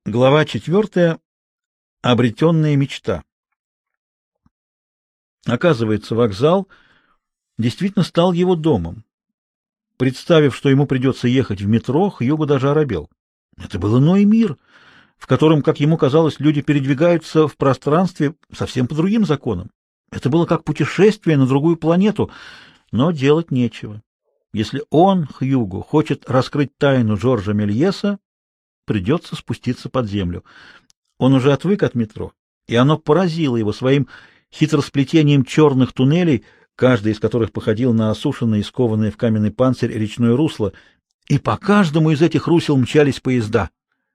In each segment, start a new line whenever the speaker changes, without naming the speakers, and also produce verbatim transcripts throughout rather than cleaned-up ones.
Глава четвертая. Обретенная мечта. Оказывается, вокзал действительно стал его домом. Представив, что ему придется ехать в метро, Хьюго даже оробел. Это был иной мир, в котором, как ему казалось, люди передвигаются в пространстве совсем по другим законам. Это было как путешествие на другую планету, но делать нечего. Если он, Хьюго, хочет раскрыть тайну Жоржа Мельеса, придется спуститься под землю. Он уже отвык от метро, и оно поразило его своим хитросплетением черных туннелей, каждый из которых походил на осушенное и скованное в каменный панцирь речное русло, и по каждому из этих русел мчались поезда.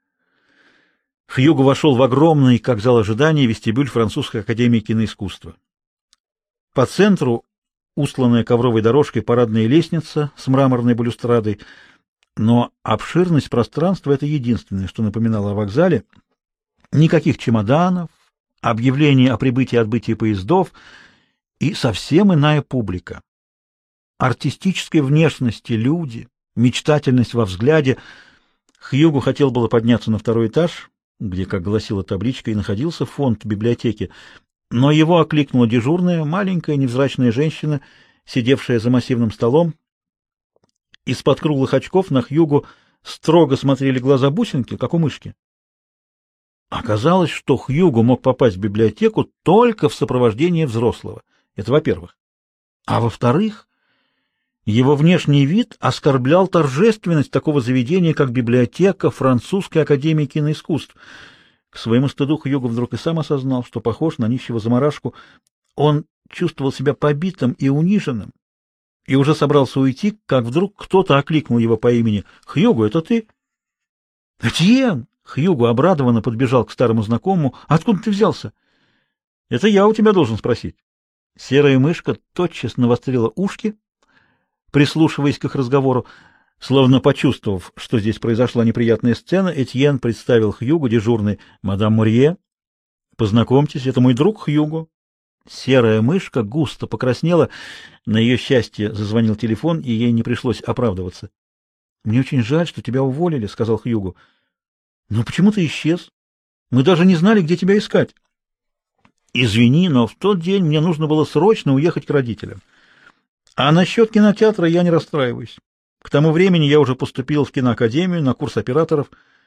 Хьюго вошел в огромный, как зал ожидания, вестибюль Французской академии киноискусства. По центру устланная ковровой дорожкой парадная лестница с мраморной балюстрадой, но обширность пространства — это единственное, что напоминало о вокзале. Никаких чемоданов, объявлений о прибытии и отбытии поездов и совсем иная публика. Артистической внешности люди, мечтательность во взгляде. Хьюго хотел было подняться на второй этаж, где, как гласила табличка, и находился фонд библиотеки, но его окликнула дежурная, маленькая невзрачная женщина, сидевшая за массивным столом. Из-под круглых очков на Хьюго строго смотрели глаза бусинки, как у мышки. Оказалось, что Хьюго мог попасть в библиотеку только в сопровождении взрослого. Это во-первых. А во-вторых, его внешний вид оскорблял торжественность такого заведения, как библиотека Французской академии киноискусств. К своему стыду Хьюго вдруг и сам осознал, что похож на нищего заморашку. Он чувствовал себя побитым и униженным, и уже собрался уйти, как вдруг кто-то окликнул его по имени. «Хьюго, это ты?» «Этьен!» Хьюго обрадованно подбежал к старому знакомому. «Откуда ты взялся?» «Это я у тебя должен спросить». Серая мышка тотчас навострила ушки, прислушиваясь к их разговору. Словно почувствовав, что здесь произошла неприятная сцена, Этьен представил Хьюго дежурной: «Мадам Мурье, познакомьтесь, это мой друг Хьюго». Серая мышка густо покраснела. На ее счастье зазвонил телефон, и ей не пришлось оправдываться. «Мне очень жаль, что тебя уволили», — сказал Хьюго. «Но почему ты исчез? Мы даже не знали, где тебя искать». «Извини, но в тот день мне нужно было срочно уехать к родителям. А насчет кинотеатра я не расстраиваюсь. К тому времени я уже поступил в киноакадемию на курс операторов».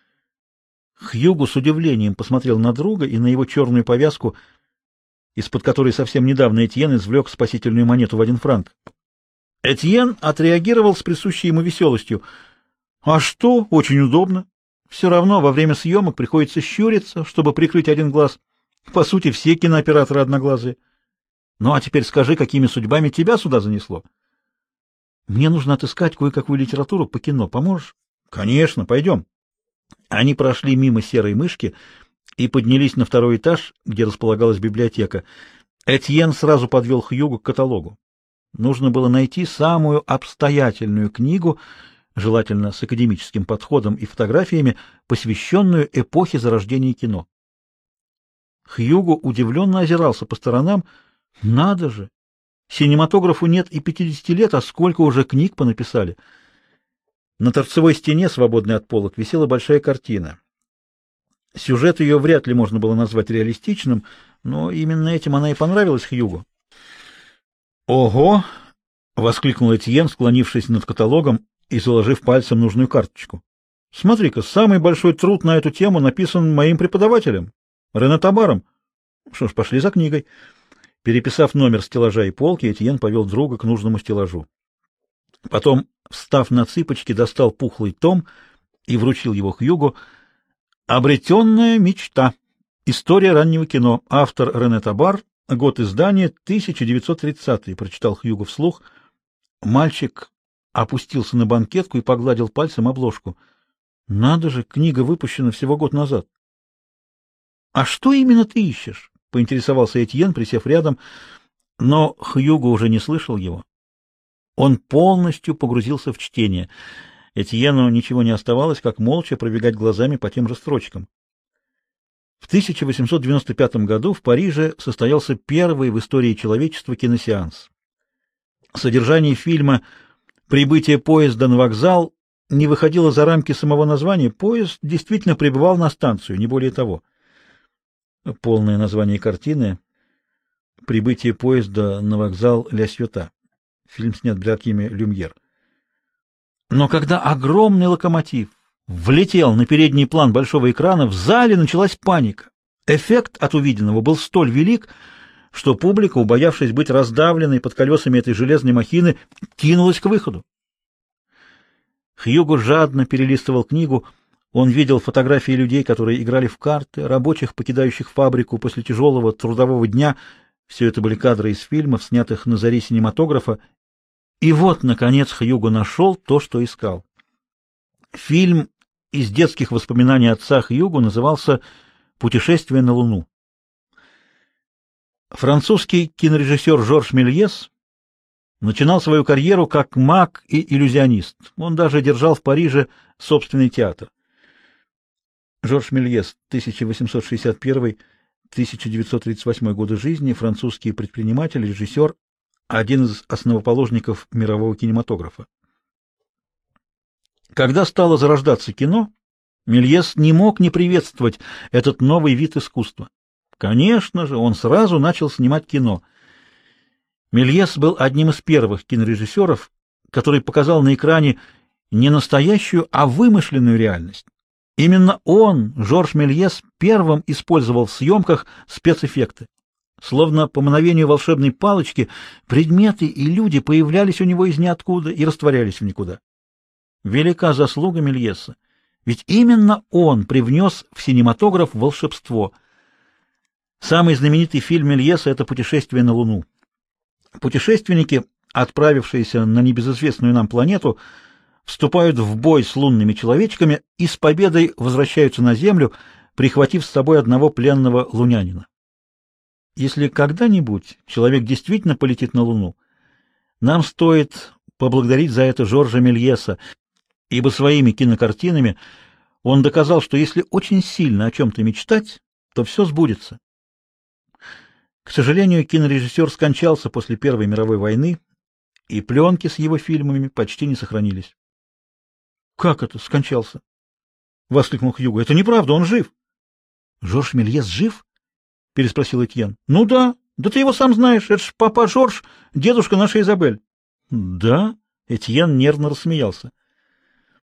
Хьюго с удивлением посмотрел на друга и на его черную повязку, из-под которой совсем недавно Этьен извлек спасительную монету в один франк. Этьен отреагировал с присущей ему веселостью. «А что? Очень удобно. Все равно во время съемок приходится щуриться, чтобы прикрыть один глаз. По сути, все кинооператоры одноглазые. Ну, а теперь скажи, какими судьбами тебя сюда занесло?» «Мне нужно отыскать кое-какую литературу по кино. Поможешь?» «Конечно, пойдем». Они прошли мимо серой мышки и поднялись на второй этаж, где располагалась библиотека. Этьен сразу подвел Хьюго к каталогу. Нужно было найти самую обстоятельную книгу, желательно с академическим подходом и фотографиями, посвященную эпохе зарождения кино. Хьюго удивленно озирался по сторонам. Надо же! Синематографу нет и пятидесяти лет, а сколько уже книг понаписали. На торцевой стене, свободной от полок, висела большая картина. Сюжет ее вряд ли можно было назвать реалистичным, но именно этим она и понравилась Хьюго. «Ого!» — воскликнул Этьен, склонившись над каталогом и заложив пальцем нужную карточку. «Смотри-ка, самый большой труд на эту тему написан моим преподавателем, Рене Табаром. Что ж, пошли за книгой». Переписав номер стеллажа и полки, Этьен повел друга к нужному стеллажу. Потом, встав на цыпочки, достал пухлый том и вручил его Хьюго. «Обретенная мечта. История раннего кино. Автор Рене Табар. Год издания тысяча девятьсот тридцатый», — прочитал Хьюго вслух. Мальчик опустился на банкетку и погладил пальцем обложку. «Надо же, книга выпущена всего год назад». «А что именно ты ищешь?» — поинтересовался Этьен, присев рядом, но Хьюго уже не слышал его. Он полностью погрузился в чтение. Этьену ничего не оставалось, как молча пробегать глазами по тем же строчкам. В тысяча восемьсот девяносто пятом году в Париже состоялся первый в истории человечества киносеанс. Содержание фильма «Прибытие поезда на вокзал» не выходило за рамки самого названия, поезд действительно прибывал на станцию, не более того. Полное название картины — «Прибытие поезда на вокзал Ля Сьота». Фильм снят братьями Люмьер. Но когда огромный локомотив влетел на передний план большого экрана, в зале началась паника. Эффект от увиденного был столь велик, что публика, убоявшись быть раздавленной под колесами этой железной махины, кинулась к выходу. Хьюго жадно перелистывал книгу. Он видел фотографии людей, которые играли в карты, рабочих, покидающих фабрику после тяжелого трудового дня. Все это были кадры из фильмов, снятых на заре синематографа. И вот, наконец, Хьюго нашел то, что искал. Фильм из детских воспоминаний отца Хьюго назывался «Путешествие на Луну». Французский кинорежиссер Жорж Мельес начинал свою карьеру как маг и иллюзионист. Он даже держал в Париже собственный театр. Жорж Мельес, тысяча восемьсот шестьдесят первый — тысяча девятьсот тридцать восьмой годы жизни, французский предприниматель, режиссер, один из основоположников мирового кинематографа. Когда стало зарождаться кино, Мельес не мог не приветствовать этот новый вид искусства. Конечно же, он сразу начал снимать кино. Мельес был одним из первых кинорежиссеров, который показал на экране не настоящую, а вымышленную реальность. Именно он, Жорж Мельес, первым использовал в съемках спецэффекты. Словно по мановению волшебной палочки, предметы и люди появлялись у него из ниоткуда и растворялись в никуда. Велика заслуга Мельеса, ведь именно он привнес в синематограф волшебство. Самый знаменитый фильм Мельеса — это «Путешествие на Луну». Путешественники, отправившиеся на небезызвестную нам планету, вступают в бой с лунными человечками и с победой возвращаются на Землю, прихватив с собой одного пленного лунянина. Если когда-нибудь человек действительно полетит на Луну, нам стоит поблагодарить за это Жоржа Мельеса, ибо своими кинокартинами он доказал, что если очень сильно о чем-то мечтать, то все сбудется. К сожалению, кинорежиссер скончался после Первой мировой войны, и пленки с его фильмами почти не сохранились. — Как это скончался? — воскликнул Хьюго. — Это неправда, он жив. — Жорж Мельес жив? — переспросил Этьен. — Ну да, да ты его сам знаешь, это ж папа Жорж, дедушка нашей Изабель. — Да? — Этьен нервно рассмеялся.